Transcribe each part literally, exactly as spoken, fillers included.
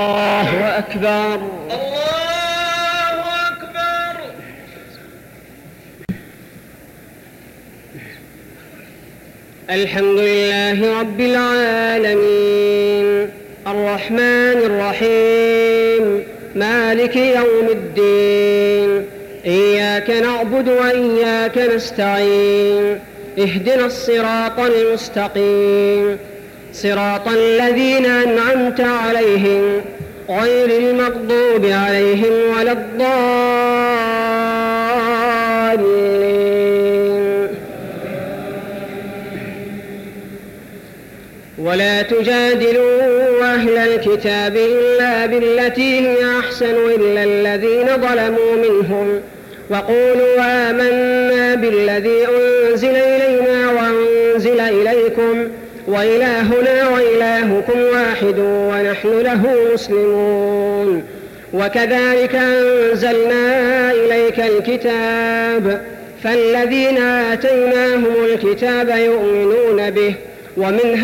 الله أكبر. الله أكبر. الحمد لله رب العالمين الرحمن الرحيم مالك يوم الدين، إياك نعبد وإياك نستعين، اهدنا الصراط المستقيم، صراط الذين أنعمت عليهم غير المغضوب عليهم ولا الضالين. ولا تجادلوا أهل الكتاب إلا بالتي هي أحسن إلا الذين ظلموا منهم، وقولوا آمنا بالذي أنزل إلينا وأنزل إليكم وإلهنا وإلهكم واحد ونحن له مسلمون. وكذلك أنزلنا إليك الكتاب، فالذين آتيناهم الكتاب يؤمنون به، ومن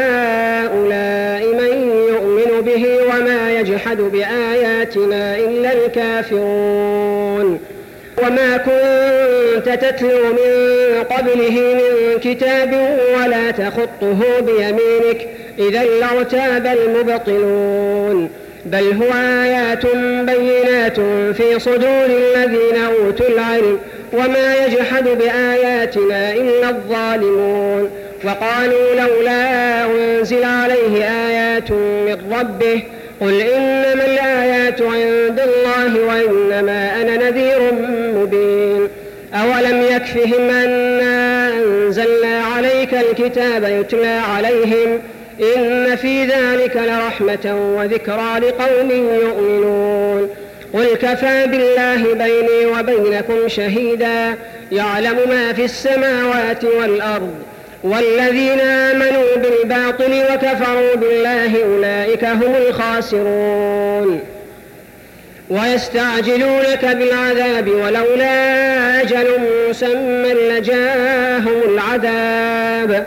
هؤلاء من يؤمن به وما يجحد بآياتنا إلا الكافرون. وما كنت تتلو من قبله من كتاب ولا تخطه بيمينك إذا لارتاب المبطلون، بل هو آيات بينات في صدور الذين أوتوا العلم، وما يجحد بآياتنا إلا الظالمون. وقالوا لولا أنزل عليه آيات من ربه، قل إنما الآيات عند الله وإنما أنا نذير مبين. أولم يكفهم أنا أنزلنا عليك الكتاب يتلى عليهم، إن في ذلك لرحمة وذكرى لقوم يؤمنون. قل كفى بالله بيني وبينكم شهيدا، يعلم ما في السماوات والأرض، والذين آمنوا بالباطل وكفروا بالله أولئك هم الخاسرون. ويستعجلونك بالعذاب ولولا أجل مسمى لجاءهم العذاب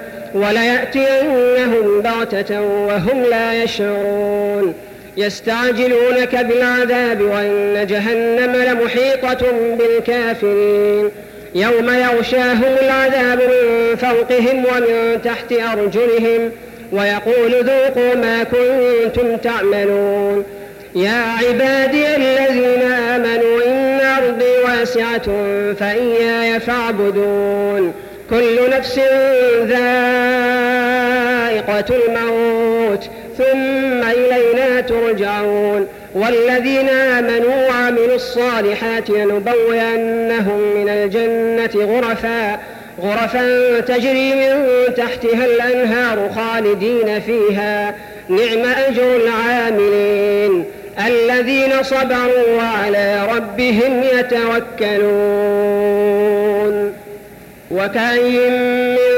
وليأتينهم بغتة وهم لا يشعرون. يستعجلونك بالعذاب وإن جهنم لمحيطة بالكافرين، يوم يغشاهم العذاب من فوقهم ومن تحت أرجلهم ويقول ذوقوا ما كنتم تعملون. يا عبادي الذين آمنوا إن أرضي واسعة فإياي فاعبدون. كل نفس ذائقة الموت ثم إلينا ترجعون. والذين آمنوا وعملوا الصالحات لنبوئنهم من الجنة غرفا غرفا تجري من تحتها الأنهار خالدين فيها، نعم أجر العاملين الذين صبروا وعلى ربهم يتوكلون. وكأين من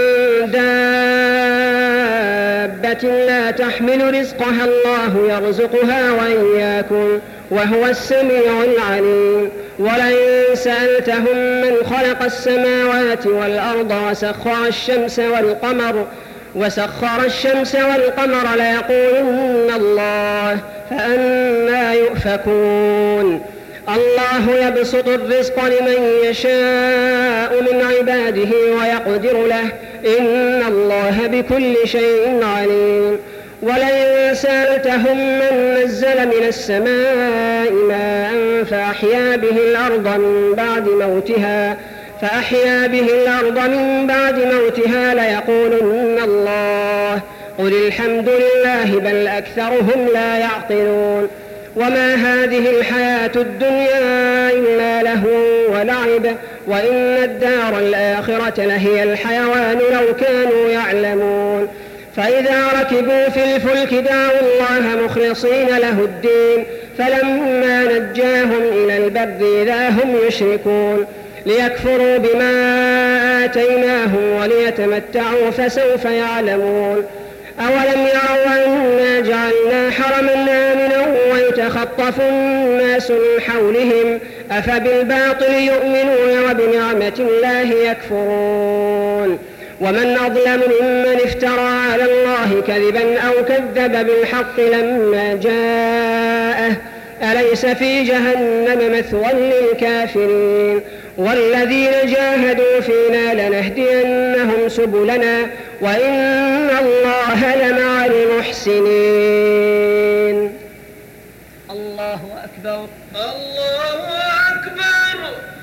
دابة لا تحمل رزقها الله يرزقها وإياكم وهو السميع العليم. ولئن سألتهم من خلق السماوات والأرض وسخر الشمس والقمر وسخر الشمس والقمر ليقولن الله، فأنى يؤفكون. الله يبسط الرزق لمن يشاء من عباده ويقدر له، إن الله بكل شيء عليم. ولئن سألتهم من نزل من السماء ماء فأحيا به الأرض من بعد موتها فأحيا به الأرض من بعد موتها ليقولن الله، قل الحمد لله بل أكثرهم لا يعقلون. وما هذه الحياة الدنيا إلا لهو ولعب، وإن الدار الآخرة لهي الحيوان لو كانوا يعلمون. فإذا ركبوا في الفلك دعوا الله مخلصين له الدين، فلما نجاهم إلى البر إذا هم يشركون. ليكفروا بما آتيناهم وليتمتعوا فسوف يعلمون. أولم يروا أنا جعلنا حرما آمنا ويتخطف الناس من حولهم، أفبالباطل يؤمنون وبنعمة الله يكفرون. ومن أظلم ممن افترى على الله كذبا أو كذب بالحق لما جاءه أليس في جهنم مثوى للكافرين والذين جاهدوا فينا لنهدينهم سبلنا وإن الله لمع المحسنين. الله أكبر. الله أكبر.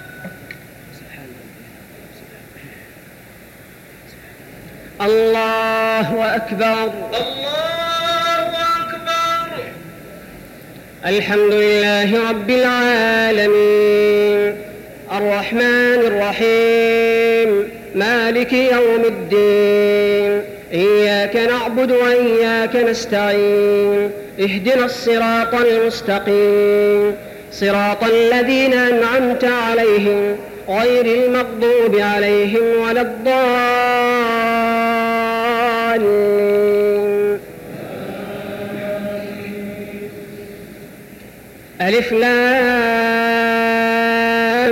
الله أكبر. الله أكبر. الحمد لله رب العالمين الرحمن الرحيم مالك يوم الدين إياك نعبد وإياك نستعين اهدنا الصراط المستقيم صراط الذين أنعمت عليهم غير المغضوب عليهم ولا الضالين. ألف لام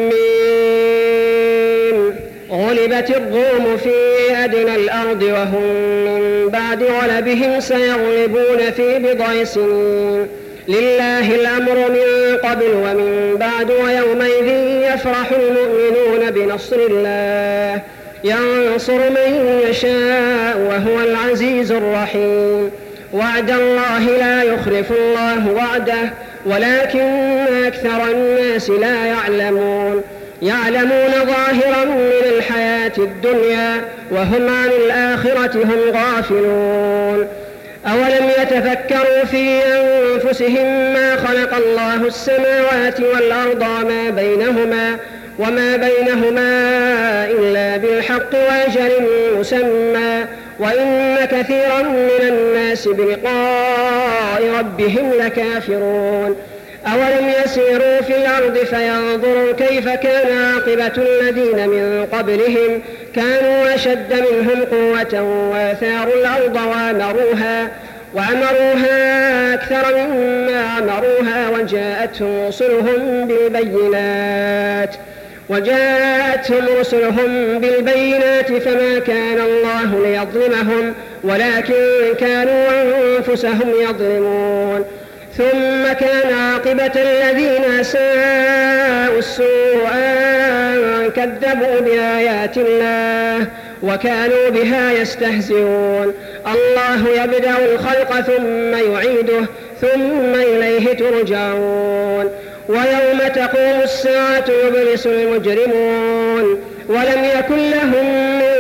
ميم غلبت الروم في أدنى الأرض وهم من بعد غلبهم سيغلبون في بضع سنين لله الأمر من قبل ومن بعد ويومئذ يفرح المؤمنون بنصر الله ينصر من يشاء وهو العزيز الرحيم. وعد الله لا يخلف الله وعده ولكن أكثر الناس لا يعلمون يعلمون ظاهرا من الحياة الدنيا وهم عن الآخرة هم غافلون. أولم يتفكروا في أنفسهم ما خلق الله السماوات والأرض وما بينهما وما بينهما إلا بالحق وأجل مسمى وإن كثيرا من الناس بلقاء ربهم لكافرون. أولم يسيروا في الأرض فينظروا كيف كان عاقبة الذين من قبلهم كانوا أشد منهم قوة وآثاروا الأرض وعمروها وعمروها أكثر مما عمروها وجاءتهم رسلهم بالبينات وجاءتهم رسلهم بالبينات فما كان الله ليظلمهم ولكن كانوا أنفسهم يظلمون. ثم كان عاقبة الذين أساءوا السوء أن كذبوا بآيات الله وكانوا بها يستهزئون. الله يبدأ الخلق ثم يعيده ثم إليه ترجعون. ويوم تقوم الساعة يبلس المجرمون ولم يكن لهم من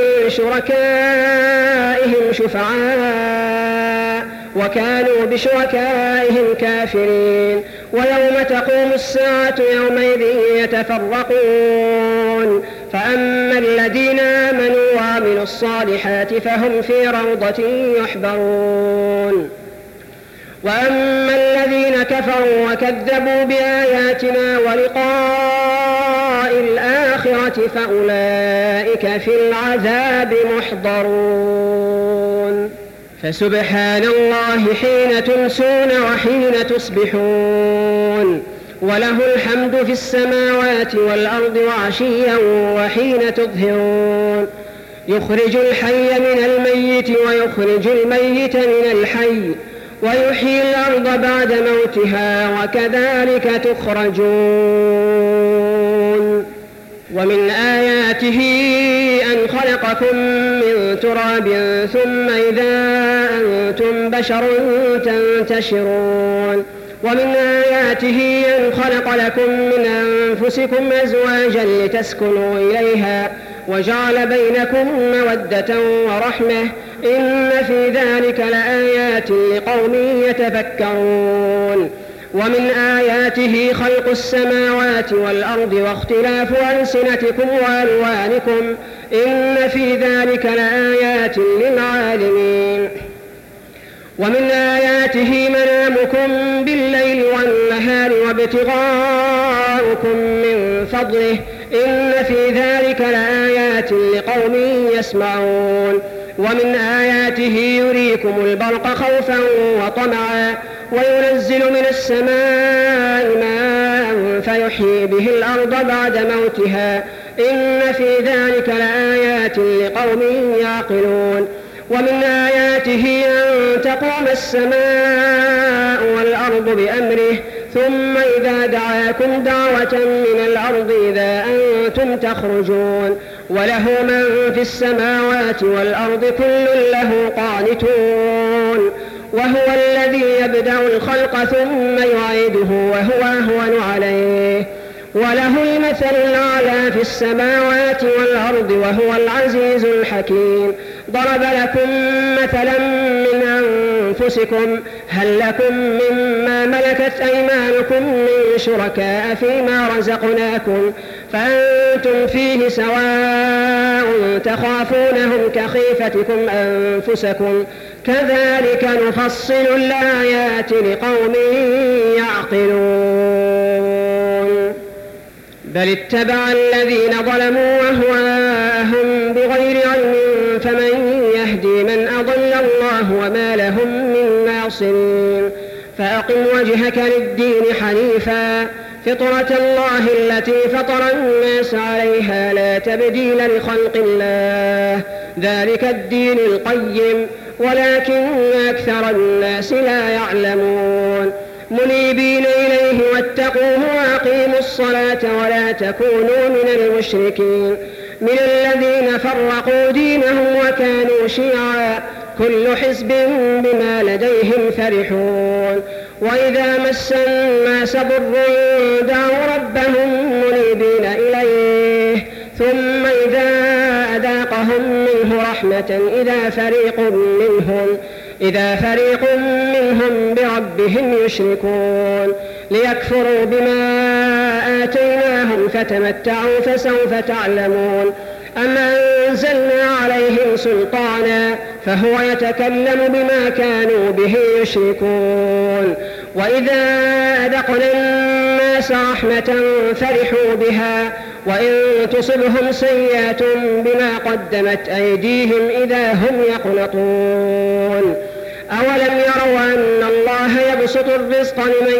شركائهم شفعاء وكانوا بشركائهم كافرين. ويوم تقوم الساعة يومئذ يتفرقون فأما الذين آمنوا وعملوا الصالحات فهم في روضة يحبرون وأما الذين كفروا وكذبوا بآياتنا ولقاء الآخرة فأولئك في العذاب محضرون. فسبحان الله حين تمسون وحين تصبحون وله الحمد في السماوات والأرض وعشيا وحين تظهرون. يخرج الحي من الميت ويخرج الميت من الحي ويحيي الأرض بعد موتها وكذلك تخرجون. ومن آياته أن خلقكم من تراب ثم إذا أنتم بشر تنتشرون. ومن آياته أن خلق لكم من أنفسكم أزواجا لتسكنوا إليها وجعل بينكم مودة ورحمة إن في ذلك لآيات لقوم يتفكرون. ومن آياته خلق السماوات والأرض واختلاف ألسنتكم وألوانكم إن في ذلك لآيات للعالمين. ومن آياته منامكم بالليل والنهار وابتغاؤكم من فضله إن في ذلك لآيات لقوم يسمعون. ومن آياته يريكم البرق خوفا وطمعا وينزل من السماء ماء فيحيي به الأرض بعد موتها إن في ذلك لآيات لقوم يعقلون. ومن آياته أن تقوم السماء والأرض بأمره ثم إذا دعاكم دعوة من الأرض إذا أنتم تخرجون وله من في السماوات والأرض كل له قانتون وهو الذي يبدأ الخلق ثم يعيده وهو أهون عليه وله المثل الأعلى في السماوات والأرض وهو العزيز الحكيم. ضرب لكم مثلا من أنفسكم هل لكم مما ملكت أيمانكم من شركاء فيما رزقناكم فأنتم فيه سواء تخافونهم كخيفتكم أنفسكم كذلك نفصل الآيات لقوم يعقلون. بل اتبع الذين ظلموا أهواءهم بغير علم فمن يهدي من أضل الله وما لهم من ناصرين. فأقم وجهك للدين حنيفا فطرة الله التي فطر الناس عليها لا تبديل لخلق الله ذلك الدين القيم ولكن أكثر الناس لا يعلمون. منيبين إليه واتقوه وأقيموا الصلاة ولا تكونوا من المشركين من الذين فرقوا دينهم وكانوا شيعا كل حزب بما لديهم فرحون. وإذا مس الناس ضر دعوا ربهم منيبين إليه ثم إذا أذاقهم منه رحمة إذا فريق منهم إذا فريق منهم بربهم يشركون ليكفروا بما آتيناهم فتمتعوا فسوف تعلمون. أم أنزلنا عليهم سلطانا فهو يتكلم بما كانوا به يشركون. وإذا أذقنا الناس رحمة فرحوا بها وإن تصبهم سيئة بما قدمت أيديهم إذا هم يقنطون. أولم يروا أن الله يبسط الرزق لمن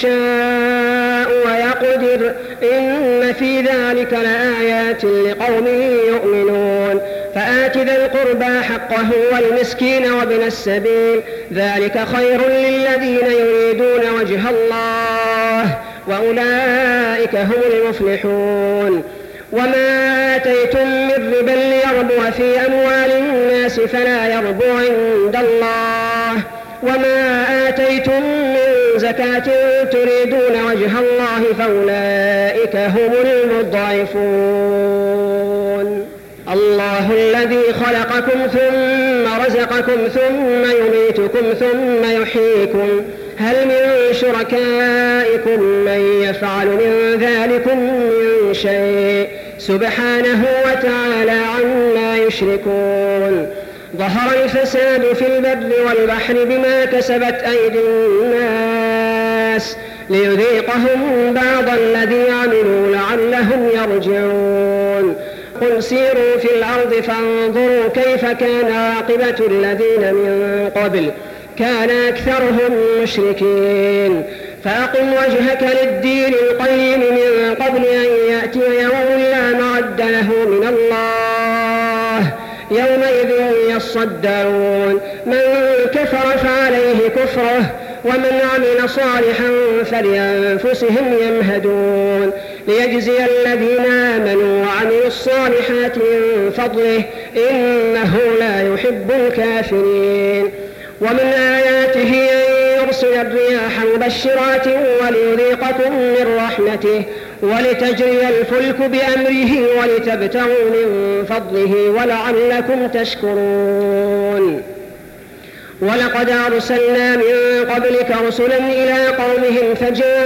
يشاء ويقدر إن في ذلك لآيات لقوم يؤمنون. فآت ذا القربى حقه والمسكين وابن السبيل ذلك خير للذين يريدون وجه الله وأولئك هم المفلحون. وما آتيتم من ربا ليربو في أموال الناس فلا يربو عند الله وما آتيتم من زكاة تريدون وجه الله فأولئك هم المضعفون. الله الذي خلقكم ثم رزقكم ثم يميتكم ثم يحييكم هل من شركائكم من يفعل من ذلكم من شيء سبحانه وتعالى عما يشركون. ظهر الفساد في البر والبحر بما كسبت أيدي الناس ليذيقهم بعض الذي عملوا لعلهم يرجعون. قل سيروا في الأرض فانظروا كيف كان عاقبة الذين من قبل كان أكثرهم مشركين. فأقم وجهك للدين القيم من قبل أن يأتي يوم لا معد له من الله يومئذ يصدعون. من كفر فعليه كفره ومن عمل صالحا فلأنفسهم يمهدون ليجزي الذين آمنوا وعملوا الصالحات من فضله إنه لا يحب الكافرين. ومن آياته أن يرسل الرياح مبشرات وليذيقكم من رحمته ولتجري الفلك بأمره ولتبتغوا من فضله ولعلكم تشكرون. ولقد أرسلنا من قبلك رسلا إلى قومهم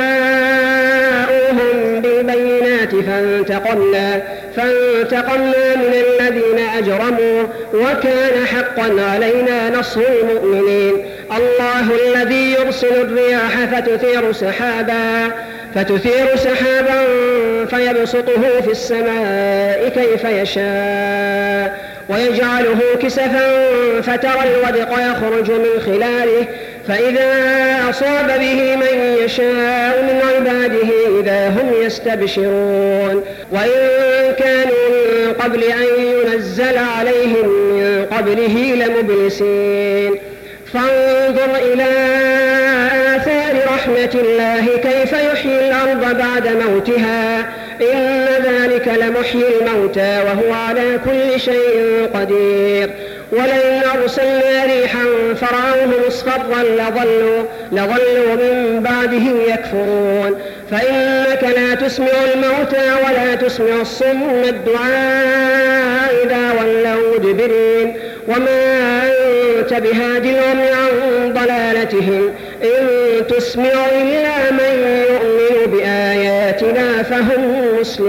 فجاءوهم بالبينات فانتقمنا فانتقمنا من الذين أجرموا وكان حقا علينا نصر المؤمنين. الله الذي يرسل الرياح فتثير سحابا فتثير سحابا فيبسطه في السماء كيف يشاء ويجعله كسفا فترى الودق يخرج من خلاله فإذا أصاب به من يشاء من عباده إذا هم يستبشرون وإن كانوا من قبل أن ينزل عليهم من قبله لمبلسين فانظر إلى آثار رحمة الله كيف يحيي الأرض بعد موتها إن ذلك لمحيي الموتى وهو على كل شيء قدير ولئن أرسلنا ريحا فرأوه مصفرا لظلوا, لظلوا من بعده يكفرون فإنك لا تسمع الموتى ولا تسمع الصم الدعاء إذا ولوا مدبرين وما أنت بهاد العمي عن ضلالتهم إن تسمع إلا من يؤمن بآياتنا فهم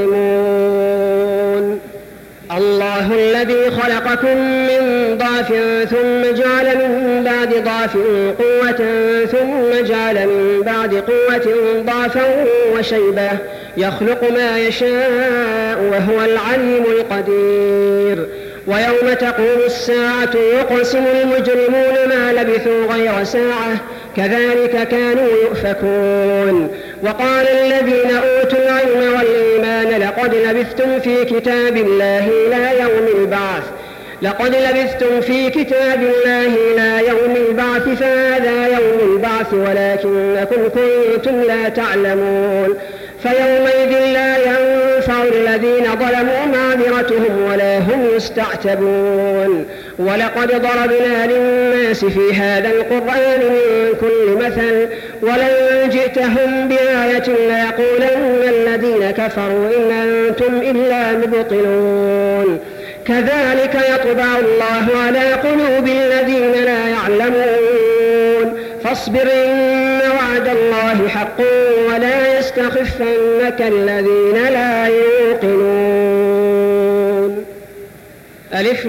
مسلمون. الله الذي خلقكم من ضعف ثم جعل من بعد ضعف قوة ثم جعل من بعد قوة ضعفا وشيبة يخلق ما يشاء وهو العليم القدير. ويوم تقوم الساعة يقسم المجرمون ما لبثوا غير ساعة كذلك كانوا يؤفكون. وقال الذين أوتوا العلم والإيمان لقد لبثتم في كتاب الله إلى يوم البعث لقد لبثتم في كتاب الله إلى يوم البعث فهذا يوم البعث ولكنكم كنتم لا تعلمون فيومئذ لا ينفع الذين ظلموا معذرتهم ولا هم يستعتبون. ولقد ضربنا للناس في هذا القرآن من كل مثل ولئن جئتهم بآية ليقولن الذين كفروا إن أنتم إلا مبطلون كذلك يطبع الله على قلوب الذين لا يعلمون فاصبر إن وعد الله حق ولا يستخفنك الذين لا يوقنون. ألف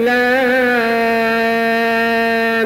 لام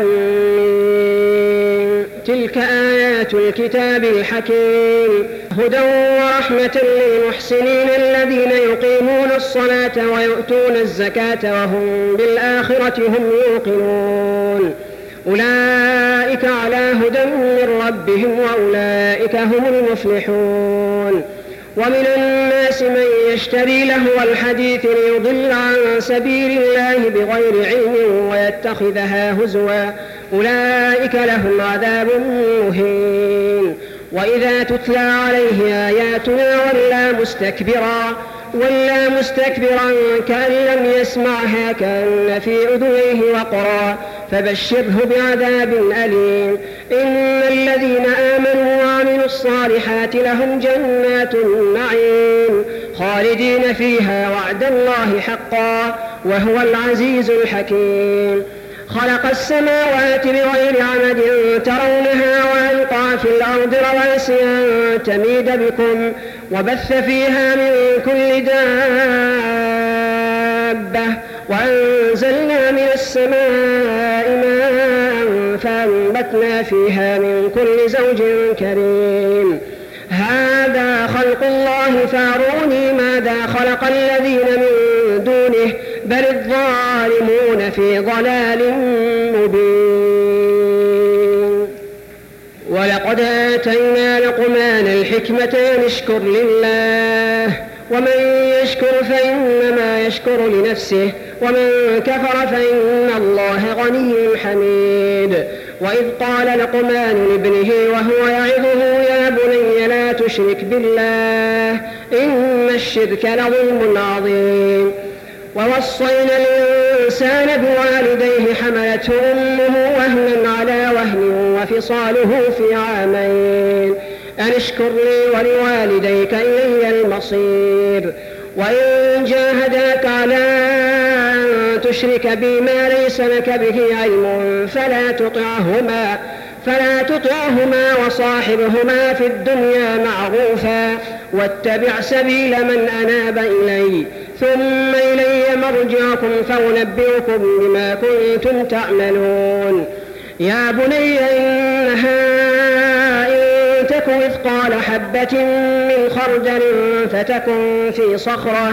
ميم تلك آيات الكتاب الحكيم هدى ورحمة للمحسنين الذين يقيمون الصلاة ويؤتون الزكاة وهم بالآخرة هم يوقنون أولئك على هدى من ربهم وأولئك هم المفلحون. ومن الناس من يشتري لهو الحديث ليضل عن سبيل الله بغير علم ويتخذها هزوا أولئك لهم عذاب مهين. وإذا تتلى عليه آياتنا ولى مستكبرا ولا مستكبرا كأن لم يسمعها كأن في أذنيه وقرا فبشره بعذاب أليم. إن الذين آمنوا وعملوا الصالحات لهم جنات النعيم خالدين فيها وعد الله حقا وهو العزيز الحكيم. خلق السماوات بغير عمد ترونها وألقى في الأرض رواسي أن تميد بكم وبث فيها من كل دابة وأنزلنا من السماء ماء فأنبتنا فيها من كل زوج كريم. هذا خلق الله فاروني ماذا خلق الذين من دونه بل الظالمون في ضلال مبين. ولقد آتينا لقمان الحكمة أن اشكر لله ومن يشكر فإنما يشكر لنفسه ومن كفر فإن الله غني حميد. وإذ قال لقمان لابنه وهو يعظه يا بني لا تشرك بالله إن الشرك لظلم عظيم. ووصينا الإنسان بوالديه حملته أمه وهنا على وهن وفصاله في عامين أن اشكر لي ولوالديك إلي المصير. وإن جاهداك على أن تشرك بي ما ليس لك به علم فلا تطعهما فلا تطعهما وصاحبهما في الدنيا معروفا واتبع سبيل من أناب إلي ثم إلي مرجعكم فأنبئكم بما كنتم تعملون. يا بني إنها إن تك مثقال حبة من خردل فتكن في صخرة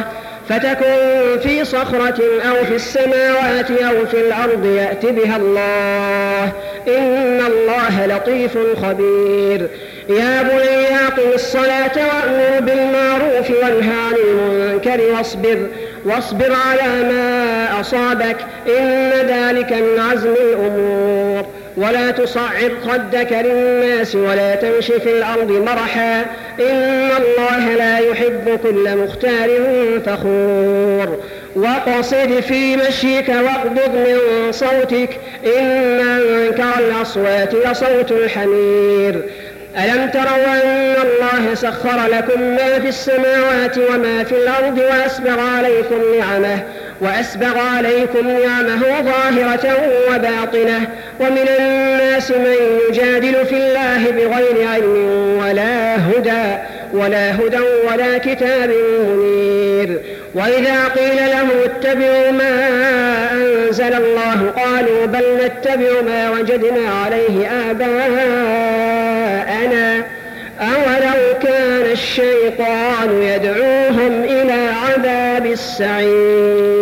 فتكن في صخرة أو في السماوات أو في الأرض يأت بها الله، إن الله لطيف خبير. يا بني أقم الصلاة وأمر بالمعروف وانه عن المنكر واصبر واصبر على ما أصابك، إن ذلك من عزم الأمور. ولا تصعر خدك للناس ولا تمش في الأرض مرحا، إن الله لا يحب كل مختال فخور. وقصد في مشيك واغضض من صوتك، إن أنكر الأصوات لصوت الحمير. ألم تروا أن الله سخر لكم ما في السماوات وما في الأرض وأسبغ عليكم نعمه وأسبغ عليكم نعمه ظاهرة وباطنة، ومن الناس من يجادل في الله بغير علم ولا هدى ولا هدى ولا كتاب منير. وإذا قيل لهم اتبعوا ما أنزل الله قالوا بل نتبع ما وجدنا عليه آباءنا، أولو كان الشيطان يدعوهم إلى عذاب السعير.